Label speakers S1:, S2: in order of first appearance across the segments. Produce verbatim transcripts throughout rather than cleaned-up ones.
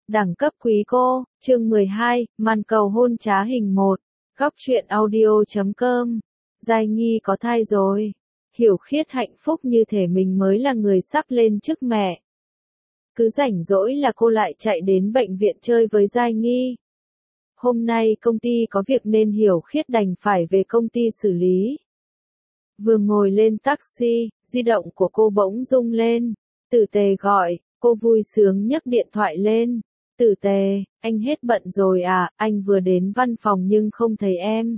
S1: Đẳng cấp quý cô, chương mười hai, màn cầu hôn trá hình một, góc truyện audio chấm com. Giai Nghi có thai rồi. Hiểu Khiết hạnh phúc như thể mình mới là người sắp lên chức mẹ. Cứ rảnh rỗi là cô lại chạy đến bệnh viện chơi với Giai Nghi. Hôm nay công ty có việc nên Hiểu Khiết đành phải về công ty xử lý. Vừa ngồi lên taxi, di động của cô bỗng rung lên. Tử Tề gọi, cô vui sướng nhấc điện thoại lên. Tử Tề, anh hết bận rồi à, anh vừa đến văn phòng nhưng không thấy em.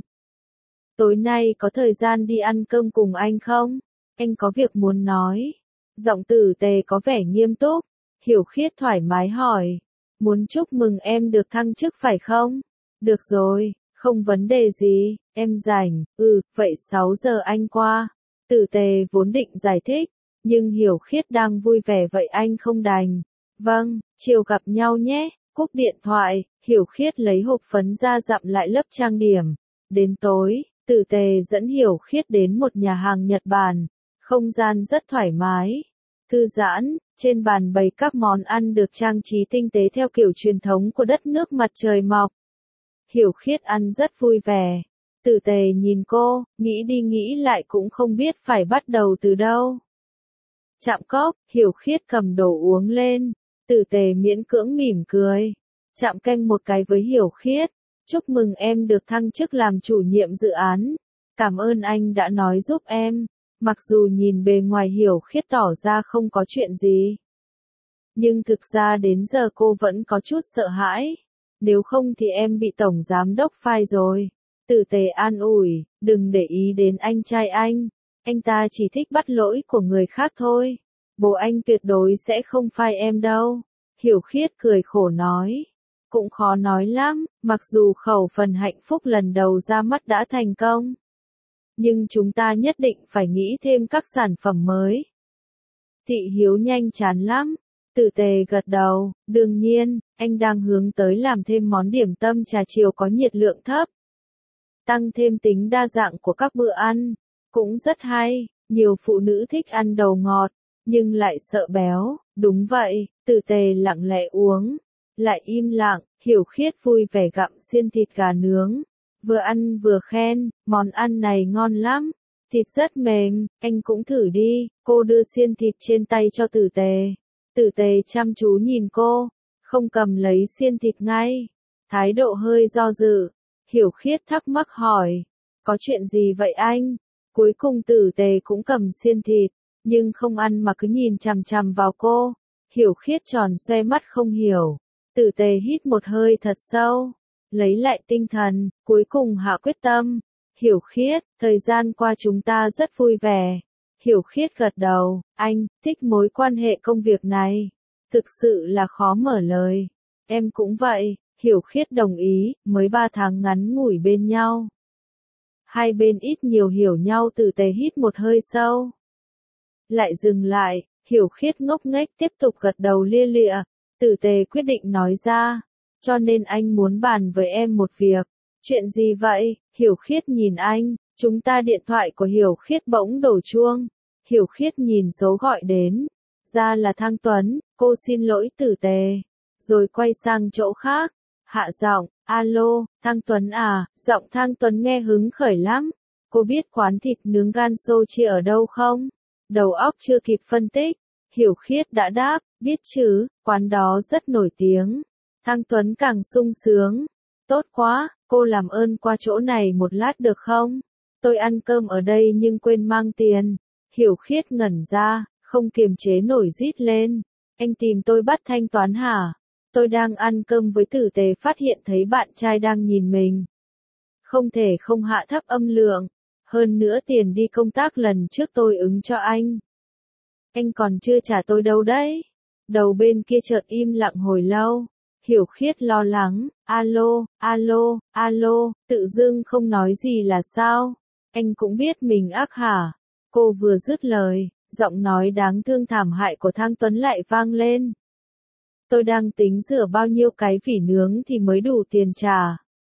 S1: Tối nay có thời gian đi ăn cơm cùng anh không? Anh có việc muốn nói. Giọng Tử Tề có vẻ nghiêm túc. Hiểu Khiết thoải mái hỏi. Muốn chúc mừng em được thăng chức phải không? Được rồi, không vấn đề gì, em rảnh, ừ, vậy sáu giờ anh qua. Tử Tề vốn định giải thích, nhưng Hiểu Khiết đang vui vẻ vậy anh không đành. Vâng, chiều gặp nhau nhé. Cúp điện thoại, Hiểu Khiết lấy hộp phấn ra dặm lại lớp trang điểm. Đến tối, Tử Tề dẫn Hiểu Khiết đến một nhà hàng Nhật Bản. Không gian rất thoải mái, thư giãn, trên bàn bày các món ăn được trang trí tinh tế theo kiểu truyền thống của đất nước mặt trời mọc. Hiểu Khiết ăn rất vui vẻ. Tử Tề nhìn cô, nghĩ đi nghĩ lại cũng không biết phải bắt đầu từ đâu. Chạm cốc, Hiểu Khiết cầm đồ uống lên. Tử Tề miễn cưỡng mỉm cười. Chạm canh một cái với Hiểu Khiết. Chúc mừng em được thăng chức làm chủ nhiệm dự án. Cảm ơn anh đã nói giúp em. Mặc dù nhìn bề ngoài Hiểu Khiết tỏ ra không có chuyện gì. Nhưng thực ra đến giờ cô vẫn có chút sợ hãi. Nếu không thì em bị tổng giám đốc phai rồi. Tử Tề an ủi, đừng để ý đến anh trai anh. Anh ta chỉ thích bắt lỗi của người khác thôi. Bố anh tuyệt đối sẽ không phai em đâu. Hiểu Khiết cười khổ nói. Cũng khó nói lắm, mặc dù khẩu phần hạnh phúc lần đầu ra mắt đã thành công. Nhưng chúng ta nhất định phải nghĩ thêm các sản phẩm mới. Thị Hiếu nhanh chán lắm. Tử Tề gật đầu, đương nhiên, anh đang hướng tới làm thêm món điểm tâm trà chiều có nhiệt lượng thấp. Tăng thêm tính đa dạng của các bữa ăn. Cũng rất hay, nhiều phụ nữ thích ăn đầu ngọt, nhưng lại sợ béo. Đúng vậy, Tử Tề lặng lẽ uống. Lại im lặng, Hiểu Khiết vui vẻ gặm xiên thịt gà nướng. Vừa ăn vừa khen, món ăn này ngon lắm. Thịt rất mềm, anh cũng thử đi. Cô đưa xiên thịt trên tay cho Tử Tề. Tử Tề chăm chú nhìn cô, không cầm lấy xiên thịt ngay. Thái độ hơi do dự. Hiểu Khiết thắc mắc hỏi. Có chuyện gì vậy anh? Cuối cùng Tử Tề cũng cầm xiên thịt, nhưng không ăn mà cứ nhìn chằm chằm vào cô. Hiểu Khiết tròn xoe mắt không hiểu. Tử Tề hít một hơi thật sâu, lấy lại tinh thần, cuối cùng hạ quyết tâm. Hiểu Khiết, thời gian qua chúng ta rất vui vẻ. Hiểu Khiết gật đầu, anh thích mối quan hệ công việc này. Thực sự là khó mở lời. Em cũng vậy, Hiểu Khiết đồng ý, mới ba tháng ngắn ngủi bên nhau. Hai bên ít nhiều hiểu nhau. Tử Tề hít một hơi sâu. Lại dừng lại, Hiểu Khiết ngốc nghếch tiếp tục gật đầu lia lịa. Tử Tề quyết định nói ra. Cho nên anh muốn bàn với em một việc. Chuyện gì vậy? Hiểu Khiết nhìn anh. Chúng ta điện thoại của Hiểu Khiết bỗng đổ chuông. Hiểu Khiết nhìn số gọi đến. Ra là Thang Tuấn, cô xin lỗi Tử Tề. Rồi quay sang chỗ khác. Hạ giọng, alo, Thang Tuấn à, giọng Thang Tuấn nghe hứng khởi lắm. Cô biết quán thịt nướng gan Sochi ở đâu không? Đầu óc chưa kịp phân tích. Hiểu Khiết đã đáp, biết chứ, quán đó rất nổi tiếng. Thang Tuấn càng sung sướng. Tốt quá, cô làm ơn qua chỗ này một lát được không? Tôi ăn cơm ở đây nhưng quên mang tiền. Hiểu Khiết ngẩn ra, không kiềm chế nổi rít lên. Anh tìm tôi bắt thanh toán hả? Tôi đang ăn cơm với Tử Tề phát hiện thấy bạn trai đang nhìn mình. Không thể không hạ thấp âm lượng. Hơn nữa tiền đi công tác lần trước tôi ứng cho anh. Anh còn chưa trả tôi đâu đấy. Đầu bên kia chợt im lặng hồi lâu. Hiểu Khiết lo lắng, alo, alo, alo, tự dưng không nói gì là sao? Anh cũng biết mình ác hả? Cô vừa dứt lời, giọng nói đáng thương thảm hại của Thang Tuấn lại vang lên. Tôi đang tính rửa bao nhiêu cái vỉ nướng thì mới đủ tiền trả.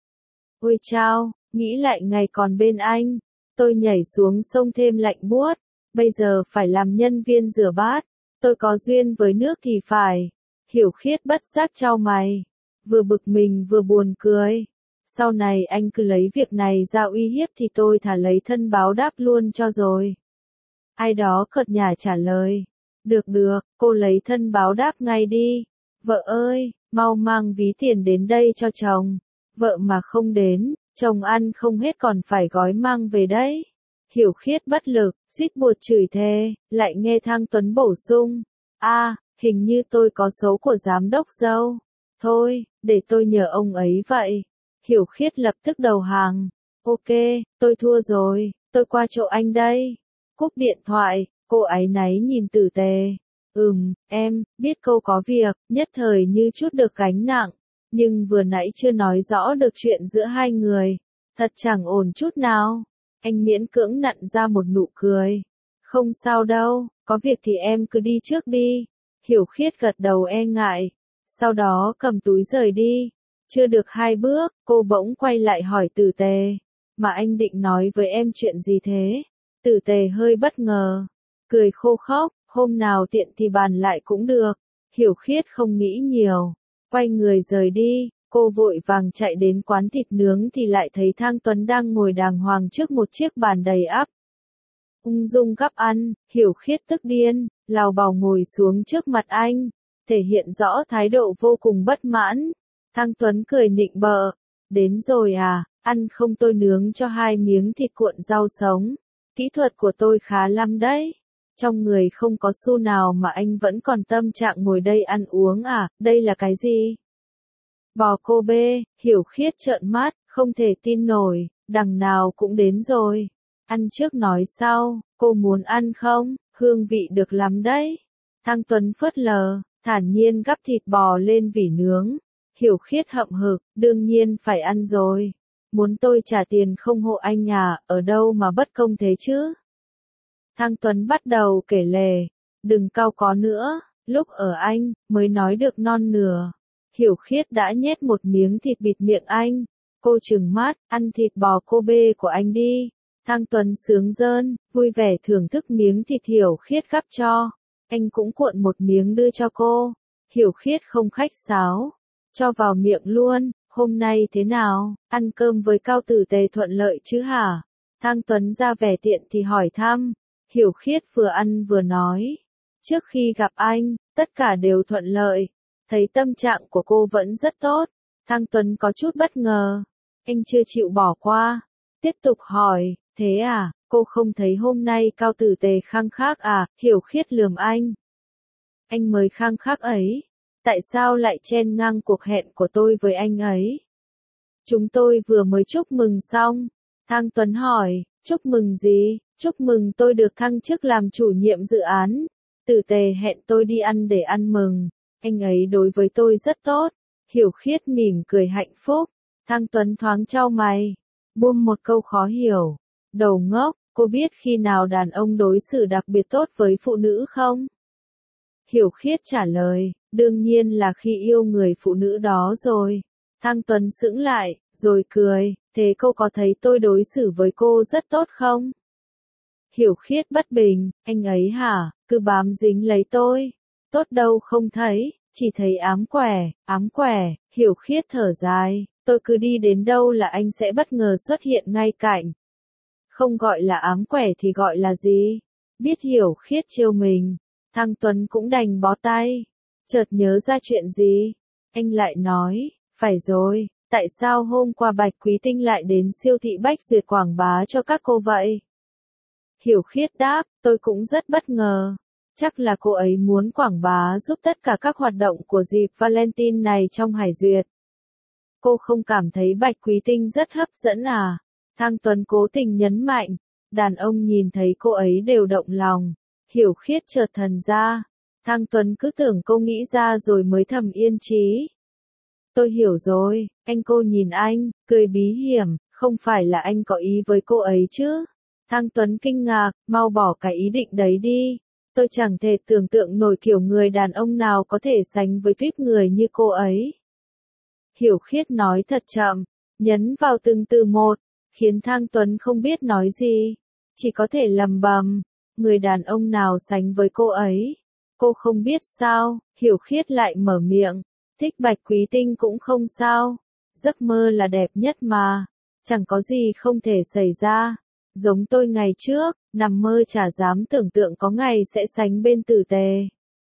S1: Ôi chao, nghĩ lại ngày còn bên anh, tôi nhảy xuống sông thêm lạnh buốt, bây giờ phải làm nhân viên rửa bát. Tôi có duyên với nước thì phải. Hiểu Khiết bất giác chau mày, vừa bực mình vừa buồn cười. Sau này anh cứ lấy việc này ra uy hiếp thì tôi thà lấy thân báo đáp luôn cho rồi. Ai đó cợt nhả trả lời. Được được, cô lấy thân báo đáp ngay đi. Vợ ơi, mau mang ví tiền đến đây cho chồng. Vợ mà không đến, chồng ăn không hết còn phải gói mang về đấy. Hiểu Khiết bất lực, suýt buột chửi thề, lại nghe Thang Tuấn bổ sung. A, hình như tôi có số của giám đốc dâu. Thôi, để tôi nhờ ông ấy vậy. Hiểu Khiết lập tức đầu hàng. Ok, tôi thua rồi, tôi qua chỗ anh đây. Cúp điện thoại, cô áy náy nhìn Tử Tề. Ừm, em, biết cô có việc, nhất thời như chút được gánh nặng. Nhưng vừa nãy chưa nói rõ được chuyện giữa hai người. Thật chẳng ổn chút nào. Anh miễn cưỡng nặn ra một nụ cười. Không sao đâu, có việc thì em cứ đi trước đi. Hiểu Khiết gật đầu e ngại. Sau đó cầm túi rời đi. Chưa được hai bước, cô bỗng quay lại hỏi Tử Tề. Mà anh định nói với em chuyện gì thế? Tử Tề hơi bất ngờ. Cười khô khốc, hôm nào tiện thì bàn lại cũng được. Hiểu Khiết không nghĩ nhiều. Quay người rời đi, cô vội vàng chạy đến quán thịt nướng thì lại thấy Thang Tuấn đang ngồi đàng hoàng trước một chiếc bàn đầy ắp. Ung dung gắp ăn, Hiểu Khiết tức điên, lào bào ngồi xuống trước mặt anh, thể hiện rõ thái độ vô cùng bất mãn. Thang Tuấn cười nịnh bợ, đến rồi à, ăn không tôi nướng cho hai miếng thịt cuộn rau sống. Kỹ thuật của tôi khá lắm đấy. Trong người không có xu nào mà anh vẫn còn tâm trạng ngồi đây ăn uống à, đây là cái gì? Bò Kobe, Hiểu Khiết trợn mắt, không thể tin nổi, đằng nào cũng đến rồi. Ăn trước nói sau, cô muốn ăn không? Hương vị được lắm đấy. Thang Tuấn phớt lờ, thản nhiên gắp thịt bò lên vỉ nướng. Hiểu Khiết hậm hực, đương nhiên phải ăn rồi. Muốn tôi trả tiền không hộ anh à, ở đâu mà bất công thế chứ? Thang Tuấn bắt đầu kể lể, đừng cau có nữa, lúc ở anh, mới nói được non nửa. Hiểu Khiết đã nhét một miếng thịt bịt miệng anh. Cô trừng mắt, ăn thịt bò Kobe của anh đi. Thang Tuấn sướng rơn, vui vẻ thưởng thức miếng thịt Hiểu Khiết gắp cho. Anh cũng cuộn một miếng đưa cho cô. Hiểu Khiết không khách sáo, cho vào miệng luôn. Hôm nay thế nào, ăn cơm với Cao Tử Tề thuận lợi chứ hả? Thang Tuấn ra vẻ tiện thì hỏi thăm. Hiểu Khiết vừa ăn vừa nói. Trước khi gặp anh, tất cả đều thuận lợi. Thấy tâm trạng của cô vẫn rất tốt. Thang Tuấn có chút bất ngờ. Anh chưa chịu bỏ qua. Tiếp tục hỏi, thế à, cô không thấy hôm nay Cao Tử Tề khăng khắc à? Hiểu Khiết lườm anh. Anh mới khăng khắc ấy. Tại sao lại chen ngang cuộc hẹn của tôi với anh ấy? Chúng tôi vừa mới chúc mừng xong. Thang Tuấn hỏi, chúc mừng gì? Chúc mừng tôi được thăng chức làm chủ nhiệm dự án. Tử Tề hẹn tôi đi ăn để ăn mừng. Anh ấy đối với tôi rất tốt. Hiểu Khiết mỉm cười hạnh phúc. Thang Tuấn thoáng chau mày. Buông một câu khó hiểu. Đầu ngốc, cô biết khi nào đàn ông đối xử đặc biệt tốt với phụ nữ không? Hiểu Khiết trả lời, đương nhiên là khi yêu người phụ nữ đó rồi. Thang Tuấn sững lại, rồi cười, thế cô có thấy tôi đối xử với cô rất tốt không? Hiểu Khiết bất bình, anh ấy hả, cứ bám dính lấy tôi. Tốt đâu không thấy, chỉ thấy ám quẻ, ám quẻ. Hiểu Khiết thở dài, tôi cứ đi đến đâu là anh sẽ bất ngờ xuất hiện ngay cạnh. Không gọi là ám quẻ thì gọi là gì? Biết Hiểu Khiết trêu mình, Thang Tuấn cũng đành bó tay. Chợt nhớ ra chuyện gì? Anh lại nói, phải rồi, tại sao hôm qua Bạch Quý Tinh lại đến siêu thị Bách Duyệt quảng bá cho các cô vậy? Hiểu Khiết đáp, tôi cũng rất bất ngờ. Chắc là cô ấy muốn quảng bá giúp tất cả các hoạt động của dịp Valentine này trong Hải Duyệt. Cô không cảm thấy Bạch Quý Tinh rất hấp dẫn à? Thang Tuấn cố tình nhấn mạnh. Đàn ông nhìn thấy cô ấy đều động lòng. Hiểu Khiết chợt thần ra. Thang Tuấn cứ tưởng cô nghĩ ra rồi mới thầm yên chí. Tôi hiểu rồi, anh. Cô nhìn anh, cười bí hiểm, không phải là anh có ý với cô ấy chứ? Thang Tuấn kinh ngạc, mau bỏ cái ý định đấy đi. Tôi chẳng thể tưởng tượng nổi kiểu người đàn ông nào có thể sánh với tuyếp người như cô ấy. Hiểu Khiết nói thật chậm, nhấn vào từng từ một, khiến Thang Tuấn không biết nói gì. Chỉ có thể lầm bầm, người đàn ông nào sánh với cô ấy. Cô không biết sao, Hiểu Khiết lại mở miệng. Thích Bạch Quý Tinh cũng không sao. Giấc mơ là đẹp nhất mà. Chẳng có gì không thể xảy ra. Giống tôi ngày trước, nằm mơ chả dám tưởng tượng có ngày sẽ sánh bên Tử Tề.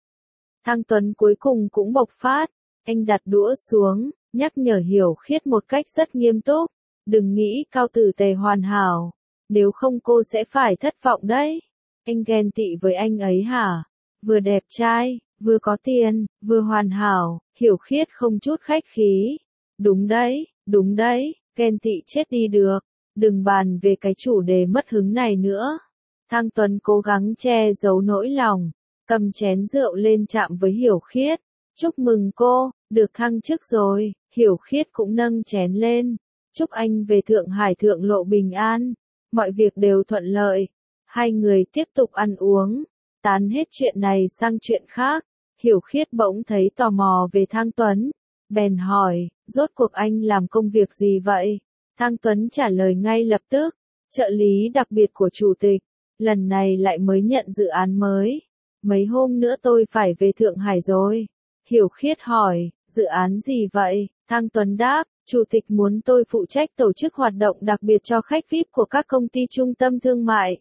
S1: Thang Tuấn cuối cùng cũng bộc phát. Anh đặt đũa xuống, nhắc nhở Hiểu Khiết một cách rất nghiêm túc. Đừng nghĩ Cao Tử Tề hoàn hảo. Nếu không cô sẽ phải thất vọng đấy. Anh ghen tị với anh ấy hả? Vừa đẹp trai, vừa có tiền, vừa hoàn hảo. Hiểu Khiết không chút khách khí. Đúng đấy, đúng đấy, ghen tị chết đi được. Đừng bàn về cái chủ đề mất hứng này nữa. Thang Tuấn cố gắng che giấu nỗi lòng. Cầm chén rượu lên chạm với Hiểu Khiết. Chúc mừng cô, được thăng chức rồi. Hiểu Khiết cũng nâng chén lên. Chúc anh về Thượng Hải thượng lộ bình an. Mọi việc đều thuận lợi. Hai người tiếp tục ăn uống. Tán hết chuyện này sang chuyện khác. Hiểu Khiết bỗng thấy tò mò về Thang Tuấn. Bèn hỏi, rốt cuộc anh làm công việc gì vậy? Thang Tuấn trả lời ngay lập tức. Trợ lý đặc biệt của chủ tịch. Lần này lại mới nhận dự án mới. Mấy hôm nữa tôi phải về Thượng Hải rồi. Hiểu Khiết hỏi, dự án gì vậy? Thang Tuấn đáp, chủ tịch muốn tôi phụ trách tổ chức hoạt động đặc biệt cho khách vi ai pi của các công ty trung tâm thương mại.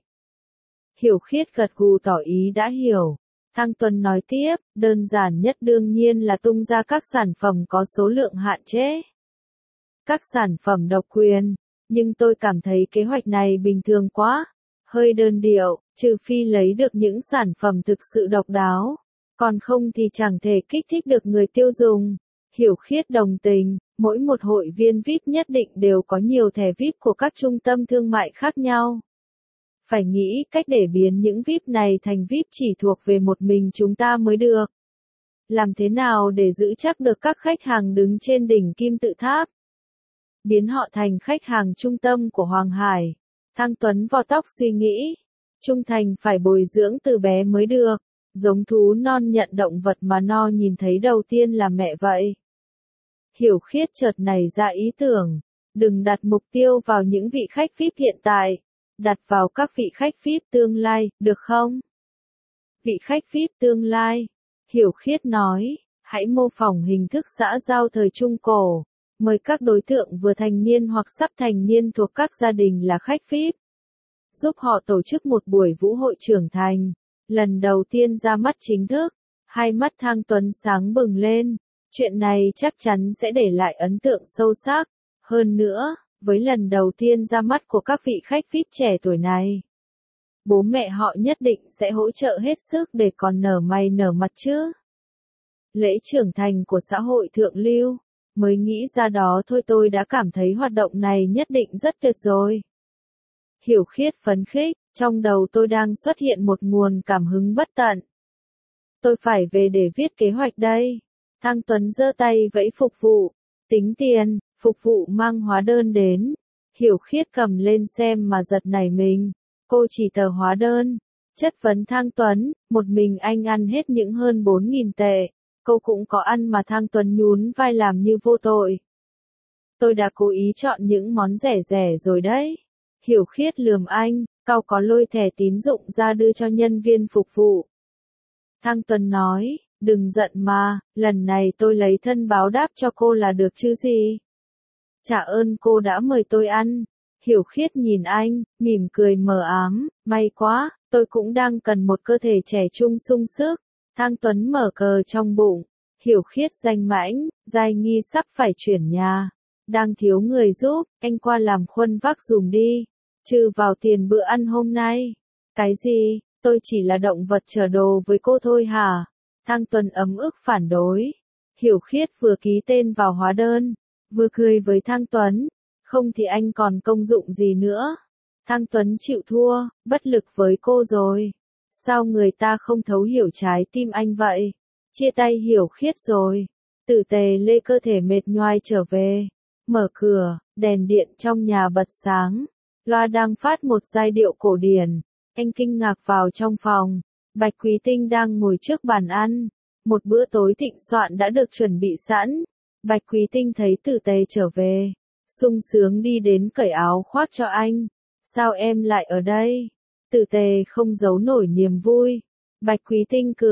S1: Hiểu Khiết gật gù tỏ ý đã hiểu. Thang Tuấn nói tiếp, đơn giản nhất đương nhiên là tung ra các sản phẩm có số lượng hạn chế. Các sản phẩm độc quyền, nhưng tôi cảm thấy kế hoạch này bình thường quá, hơi đơn điệu, trừ phi lấy được những sản phẩm thực sự độc đáo, còn không thì chẳng thể kích thích được người tiêu dùng. Hiểu Khiết đồng tình, mỗi một hội viên vi ai pi nhất định đều có nhiều thẻ vi ai pi của các trung tâm thương mại khác nhau. Phải nghĩ cách để biến những vi ai pi này thành vi ai pi chỉ thuộc về một mình chúng ta mới được. Làm thế nào để giữ chắc được các khách hàng đứng trên đỉnh kim tự tháp? Biến họ thành khách hàng trung tâm của Hoàng Hải. Thang Tuấn vò tóc suy nghĩ. Trung thành phải bồi dưỡng từ bé mới được. Giống thú non nhận động vật mà nó nhìn thấy đầu tiên là mẹ vậy. Hiểu Khiết chợt nảy ra ý tưởng. Đừng đặt mục tiêu vào những vị khách vi ai pi hiện tại. Đặt vào các vị khách vi ai pi tương lai, được không? Vị khách vi ai pi tương lai. Hiểu Khiết nói, hãy mô phỏng hình thức xã giao thời Trung Cổ. Mời các đối tượng vừa thành niên hoặc sắp thành niên thuộc các gia đình là khách vi ai pi. Giúp họ tổ chức một buổi vũ hội trưởng thành. Lần đầu tiên ra mắt chính thức. Hai mắt Thang Tuấn sáng bừng lên. Chuyện này chắc chắn sẽ để lại ấn tượng sâu sắc. Hơn nữa, với lần đầu tiên ra mắt của các vị khách vi ai pi trẻ tuổi này, bố mẹ họ nhất định sẽ hỗ trợ hết sức để còn nở mày nở mặt chứ. Lễ trưởng thành của xã hội thượng lưu. Mới nghĩ ra đó thôi tôi đã cảm thấy hoạt động này nhất định rất tuyệt rồi. Hiểu Khiết phấn khích, trong đầu tôi đang xuất hiện một nguồn cảm hứng bất tận. Tôi phải về để viết kế hoạch đây. Thang Tuấn giơ tay vẫy phục vụ. Tính tiền, phục vụ mang hóa đơn đến. Hiểu Khiết cầm lên xem mà giật nảy mình. Cô chỉ tờ hóa đơn. Chất vấn Thang Tuấn, một mình anh ăn hết những hơn bốn nghìn tệ. Cô cũng có ăn mà. Thang Tuấn nhún vai làm như vô tội. Tôi đã cố ý chọn những món rẻ rẻ rồi đấy. Hiểu Khiết lườm anh, cau có lôi thẻ tín dụng ra đưa cho nhân viên phục vụ. Thang Tuấn nói, đừng giận mà, lần này tôi lấy thân báo đáp cho cô là được chứ gì. Trả ơn cô đã mời tôi ăn. Hiểu Khiết nhìn anh, mỉm cười mờ ám, may quá, tôi cũng đang cần một cơ thể trẻ trung sung sức. Thang Tuấn mở cờ trong bụng. Hiểu Khiết danh mãnh, Giai Nghi sắp phải chuyển nhà. Đang thiếu người giúp, anh qua làm khuân vác dùm đi. Trừ vào tiền bữa ăn hôm nay. Cái gì, tôi chỉ là động vật chở đồ với cô thôi hả? Thang Tuấn ấm ức phản đối. Hiểu Khiết vừa ký tên vào hóa đơn, vừa cười với Thang Tuấn. Không thì anh còn công dụng gì nữa. Thang Tuấn chịu thua, bất lực với cô rồi. Sao người ta không thấu hiểu trái tim anh vậy? Chia tay Hiểu Khiết rồi. Tử Tề lê cơ thể mệt nhoài trở về. Mở cửa, đèn điện trong nhà bật sáng. Loa đang phát một giai điệu cổ điển. Anh kinh ngạc vào trong phòng. Bạch Quý Tinh đang ngồi trước bàn ăn. Một bữa tối thịnh soạn đã được chuẩn bị sẵn. Bạch Quý Tinh thấy Tử Tề trở về. Sung sướng đi đến cởi áo khoác cho anh. Sao em lại ở đây? Tử Tề không giấu nổi niềm vui. Bạch Quý Tinh cười,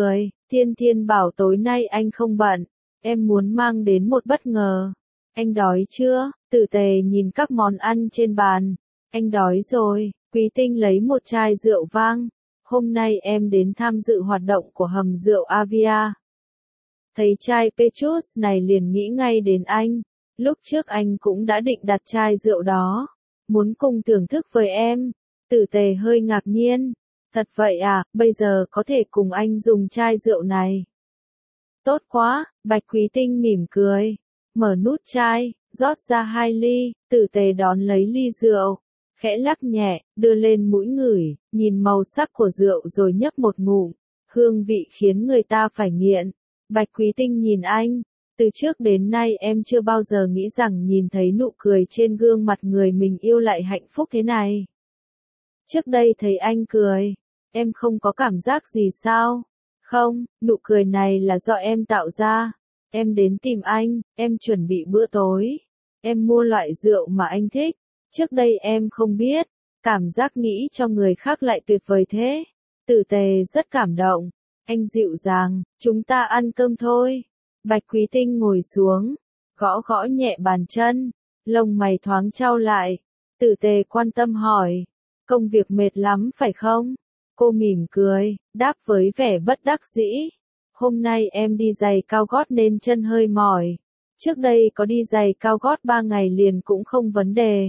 S1: Thiên Thiên bảo tối nay anh không bận, em muốn mang đến một bất ngờ. Anh đói chưa? Tử Tề nhìn các món ăn trên bàn. Anh đói rồi. Quý Tinh lấy một chai rượu vang. Hôm nay em đến tham dự hoạt động của hầm rượu Avia. Thấy chai Petrus này liền nghĩ ngay đến anh. Lúc trước anh cũng đã định đặt chai rượu đó. Muốn cùng thưởng thức với em. Tử Tề hơi ngạc nhiên. Thật vậy à, bây giờ có thể cùng anh dùng chai rượu này. Tốt quá, Bạch Quý Tinh mỉm cười. Mở nút chai, rót ra hai ly, Tử Tề đón lấy ly rượu. Khẽ lắc nhẹ, đưa lên mũi ngửi, nhìn màu sắc của rượu rồi nhấp một ngụm. Hương vị khiến người ta phải nghiện. Bạch Quý Tinh nhìn anh. Từ trước đến nay em chưa bao giờ nghĩ rằng nhìn thấy nụ cười trên gương mặt người mình yêu lại hạnh phúc thế này. Trước đây thấy anh cười, em không có cảm giác gì sao? Không, nụ cười này là do em tạo ra. Em đến tìm anh, em chuẩn bị bữa tối. Em mua loại rượu mà anh thích. Trước đây em không biết, cảm giác nghĩ cho người khác lại tuyệt vời thế. Tử Tề rất cảm động. Anh dịu dàng, chúng ta ăn cơm thôi. Bạch Quý Tinh ngồi xuống, gõ gõ nhẹ bàn chân, lông mày thoáng chau lại. Tử Tề quan tâm hỏi, công việc mệt lắm phải không? Cô mỉm cười, đáp với vẻ bất đắc dĩ. Hôm nay em đi giày cao gót nên chân hơi mỏi. Trước đây có đi giày cao gót ba ngày liền cũng không vấn đề.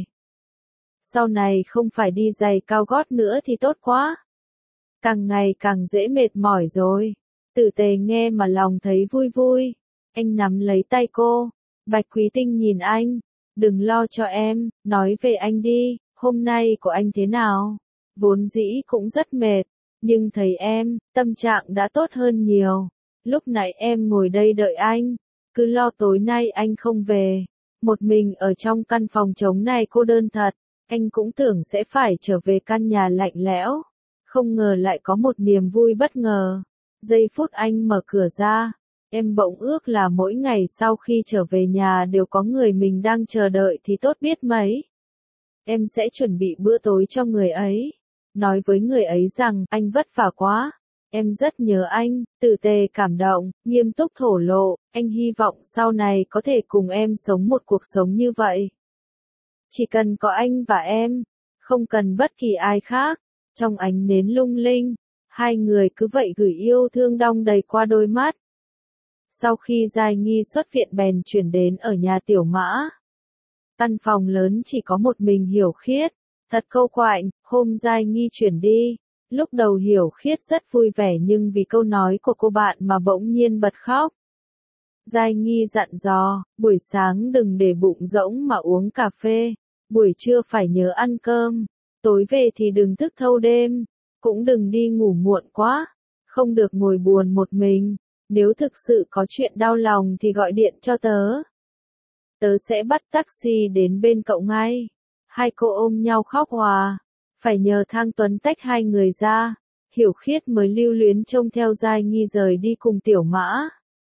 S1: Sau này không phải đi giày cao gót nữa thì tốt quá. Càng ngày càng dễ mệt mỏi rồi. Tử Tề nghe mà lòng thấy vui vui. Anh nắm lấy tay cô. Bạch Quý Tinh nhìn anh. Đừng lo cho em, nói về anh đi, hôm nay của anh thế nào? Vốn dĩ cũng rất mệt, nhưng thấy em, tâm trạng đã tốt hơn nhiều. Lúc nãy em ngồi đây đợi anh, cứ lo tối nay anh không về. Một mình ở trong căn phòng trống này cô đơn thật, anh cũng tưởng sẽ phải trở về căn nhà lạnh lẽo. Không ngờ lại có một niềm vui bất ngờ. Giây phút anh mở cửa ra, em bỗng ước là mỗi ngày sau khi trở về nhà đều có người mình đang chờ đợi thì tốt biết mấy. Em sẽ chuẩn bị bữa tối cho người ấy. Nói với người ấy rằng anh vất vả quá. Em rất nhớ anh. Tử Tề cảm động, nghiêm túc thổ lộ. Anh hy vọng sau này có thể cùng em sống một cuộc sống như vậy. Chỉ cần có anh và em, không cần bất kỳ ai khác. Trong ánh nến lung linh, hai người cứ vậy gửi yêu thương đong đầy qua đôi mắt. Sau khi Giai Nghi xuất viện bèn chuyển đến ở nhà Tiểu Mã. Căn phòng lớn chỉ có một mình Hiểu Khiết. Thật câu quạnh, hôm Giai Nghi chuyển đi. Lúc đầu Hiểu Khiết rất vui vẻ nhưng vì câu nói của cô bạn mà bỗng nhiên bật khóc. Giai Nghi dặn dò, buổi sáng đừng để bụng rỗng mà uống cà phê. Buổi trưa phải nhớ ăn cơm. Tối về thì đừng thức thâu đêm. Cũng đừng đi ngủ muộn quá. Không được ngồi buồn một mình. Nếu thực sự có chuyện đau lòng thì gọi điện cho tớ. Tớ sẽ bắt taxi đến bên cậu ngay. Hai cô ôm nhau khóc hòa. Phải nhờ Thang Tuấn tách hai người ra. Hiểu Khiết mới lưu luyến trông theo Giai Nghi rời đi cùng Tiểu Mã.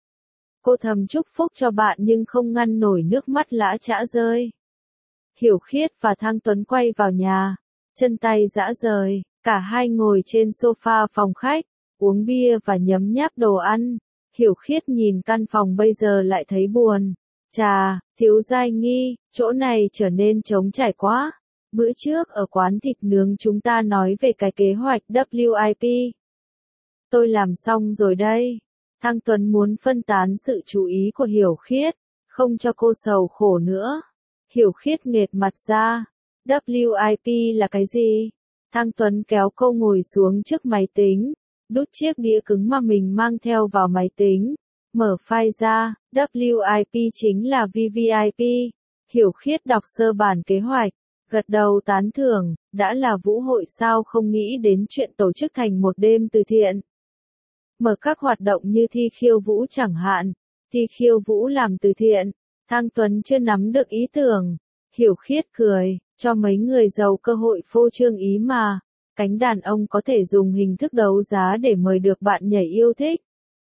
S1: Cô thầm chúc phúc cho bạn nhưng không ngăn nổi nước mắt lã chã rơi. Hiểu Khiết và Thang Tuấn quay vào nhà. Chân tay rã rời. Cả hai ngồi trên sofa phòng khách. Uống bia và nhấm nháp đồ ăn. Hiểu Khiết nhìn căn phòng bây giờ lại thấy buồn. Chà, thiếu Giai Nghi, chỗ này trở nên trống trải quá. Bữa trước ở quán thịt nướng chúng ta nói về cái kế hoạch W I P. Tôi làm xong rồi đây. Thang Tuấn muốn phân tán sự chú ý của Hiểu Khiết, không cho cô sầu khổ nữa. Hiểu Khiết nghệt mặt ra. W I P là cái gì? Thang Tuấn kéo cô ngồi xuống trước máy tính, đút chiếc đĩa cứng mà mình mang theo vào máy tính. Mở file ra, W I P chính là V V I P. Hiểu Khiết đọc sơ bản kế hoạch, gật đầu tán thưởng, đã là vũ hội sao không nghĩ đến chuyện tổ chức thành một đêm từ thiện. Mở các hoạt động như thi khiêu vũ chẳng hạn, thi khiêu vũ làm từ thiện. Thang Tuấn chưa nắm được ý tưởng. Hiểu Khiết cười, cho mấy người giàu cơ hội phô trương ý mà. Cánh đàn ông có thể dùng hình thức đấu giá để mời được bạn nhảy yêu thích.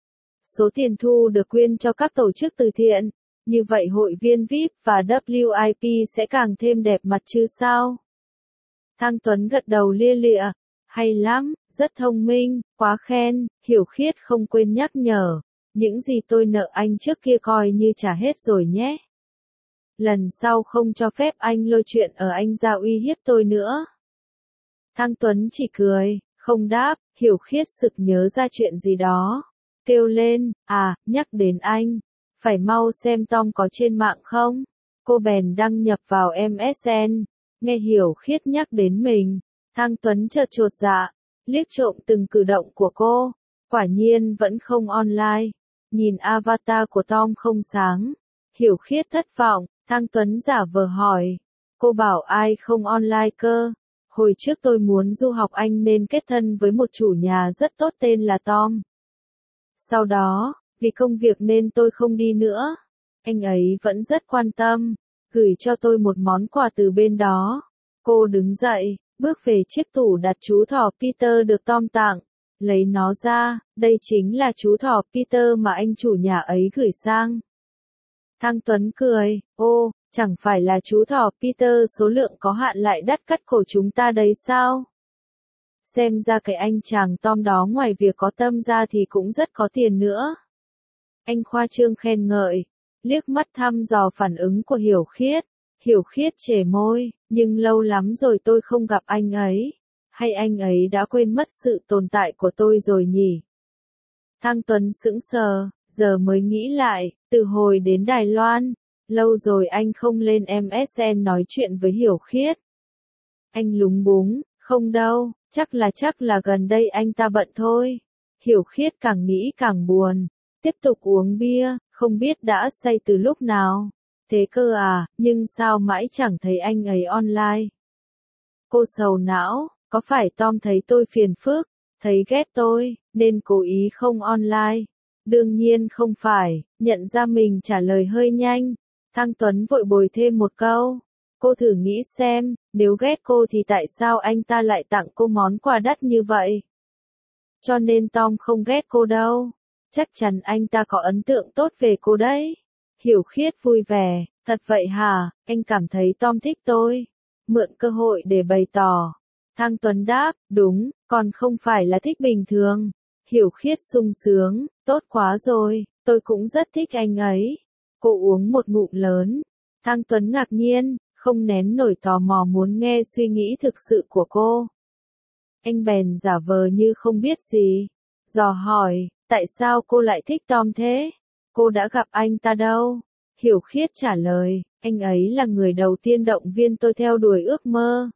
S1: Số tiền thu được quyên cho các tổ chức từ thiện. Như vậy hội viên V I P và W I P sẽ càng thêm đẹp mặt chứ sao? Thang Tuấn gật đầu lia lịa. Hay lắm, rất thông minh, quá khen, Hiểu Khiết không quên nhắc nhở. Những gì tôi nợ anh trước kia coi như trả hết rồi nhé. Lần sau không cho phép anh lôi chuyện ở anh ra uy hiếp tôi nữa. Thang Tuấn chỉ cười, không đáp. Hiểu Khiết sực nhớ ra chuyện gì đó. Kêu lên, à, nhắc đến anh. Phải mau xem Tom có trên mạng không? Cô bèn đăng nhập vào em ét en. Nghe Hiểu Khiết nhắc đến mình. Thang Tuấn chợt chột dạ. Liếc trộm từng cử động của cô. Quả nhiên vẫn không online. Nhìn avatar của Tom không sáng. Hiểu Khiết thất vọng. Thang Tuấn giả vờ hỏi. Cô bảo ai không online cơ? Hồi trước tôi muốn du học Anh nên kết thân với một chủ nhà rất tốt tên là Tom. Sau đó, vì công việc nên tôi không đi nữa. Anh ấy vẫn rất quan tâm, gửi cho tôi một món quà từ bên đó. Cô đứng dậy, bước về chiếc tủ đặt chú thỏ Peter được Tom tặng. Lấy nó ra, đây chính là chú thỏ Peter mà anh chủ nhà ấy gửi sang. Thang Tuấn cười, ô, chẳng phải là chú thỏ Peter số lượng có hạn lại đắt cắt cổ chúng ta đấy sao? Xem ra cái anh chàng Tom đó ngoài việc có tâm ra thì cũng rất có tiền nữa. Anh khoa trương khen ngợi, liếc mắt thăm dò phản ứng của Hiểu Khiết. Hiểu Khiết chề môi, nhưng lâu lắm rồi tôi không gặp anh ấy. Hay anh ấy đã quên mất sự tồn tại của tôi rồi nhỉ? Thang Tuấn sững sờ, giờ mới nghĩ lại, từ hồi đến Đài Loan, lâu rồi anh không lên em ét en nói chuyện với Hiểu Khiết. Anh lúng búng, không đâu, chắc là chắc là gần đây anh ta bận thôi. Hiểu Khiết càng nghĩ càng buồn, tiếp tục uống bia, không biết đã say từ lúc nào. Thế cơ à, nhưng sao mãi chẳng thấy anh ấy online. Cô sầu não, có phải Tom thấy tôi phiền phức, thấy ghét tôi, nên cố ý không online? Đương nhiên không phải, nhận ra mình trả lời hơi nhanh. Thang Tuấn vội bồi thêm một câu. Cô thử nghĩ xem, nếu ghét cô thì tại sao anh ta lại tặng cô món quà đắt như vậy? Cho nên Tom không ghét cô đâu. Chắc chắn anh ta có ấn tượng tốt về cô đấy. Hiểu Khiết vui vẻ, thật vậy hả, anh cảm thấy Tom thích tôi. Mượn cơ hội để bày tỏ. Thang Tuấn đáp, đúng, còn không phải là thích bình thường. Hiểu Khiết sung sướng, tốt quá rồi, tôi cũng rất thích anh ấy. Cô uống một ngụm lớn. Thang Tuấn ngạc nhiên, không nén nổi tò mò muốn nghe suy nghĩ thực sự của cô. Anh bèn giả vờ như không biết gì. Dò hỏi, tại sao cô lại thích Tom thế? Cô đã gặp anh ta đâu? Hiểu Khiết trả lời, anh ấy là người đầu tiên động viên tôi theo đuổi ước mơ.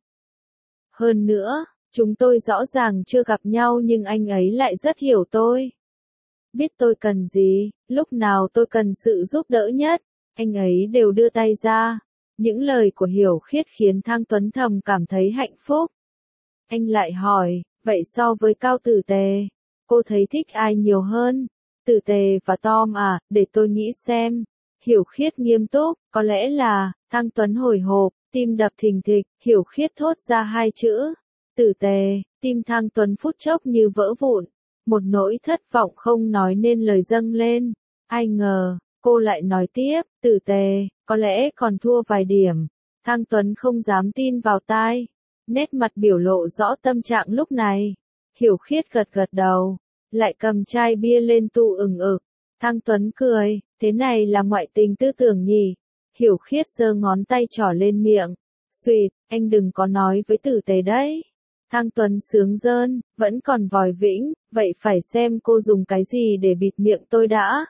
S1: Hơn nữa, chúng tôi rõ ràng chưa gặp nhau nhưng anh ấy lại rất hiểu tôi. Biết tôi cần gì, lúc nào tôi cần sự giúp đỡ nhất, anh ấy đều đưa tay ra. Những lời của Hiểu Khiết khiến Thang Tuấn thầm cảm thấy hạnh phúc. Anh lại hỏi, vậy so với Cao Tử Tề, cô thấy thích ai nhiều hơn? Tử Tề và Tom à, để tôi nghĩ xem. Hiểu Khiết nghiêm túc, có lẽ là, Thang Tuấn hồi hộp, tim đập thình thịch, Hiểu Khiết thốt ra hai chữ. Tử Tề, tim Thang Tuấn phút chốc như vỡ vụn. Một nỗi thất vọng không nói nên lời dâng lên. Ai ngờ, cô lại nói tiếp, Tử Tề, có lẽ còn thua vài điểm. Thang Tuấn không dám tin vào tai. Nét mặt biểu lộ rõ tâm trạng lúc này. Hiểu Khiết gật gật đầu, lại cầm chai bia lên tu ừng ực. Thang Tuấn cười, thế này là ngoại tình tư tưởng nhỉ? Hiểu Khiết giơ ngón tay trỏ lên miệng. Xuyệt, anh đừng có nói với Tử Tề đấy. Thang Tuấn sướng rơn, vẫn còn vòi vĩnh, vậy phải xem cô dùng cái gì để bịt miệng tôi đã.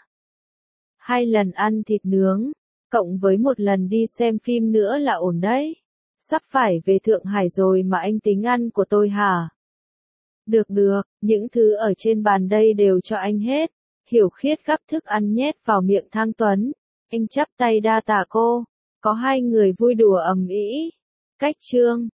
S1: Hai lần ăn thịt nướng, cộng với một lần đi xem phim nữa là ổn đấy. Sắp phải về Thượng Hải rồi mà anh tính ăn của tôi hả? Được được, những thứ ở trên bàn đây đều cho anh hết. Hiểu Khiết gắp thức ăn nhét vào miệng Thang Tuấn. Anh chắp tay đa tạ cô. Có hai người vui đùa ầm ĩ. Cách chương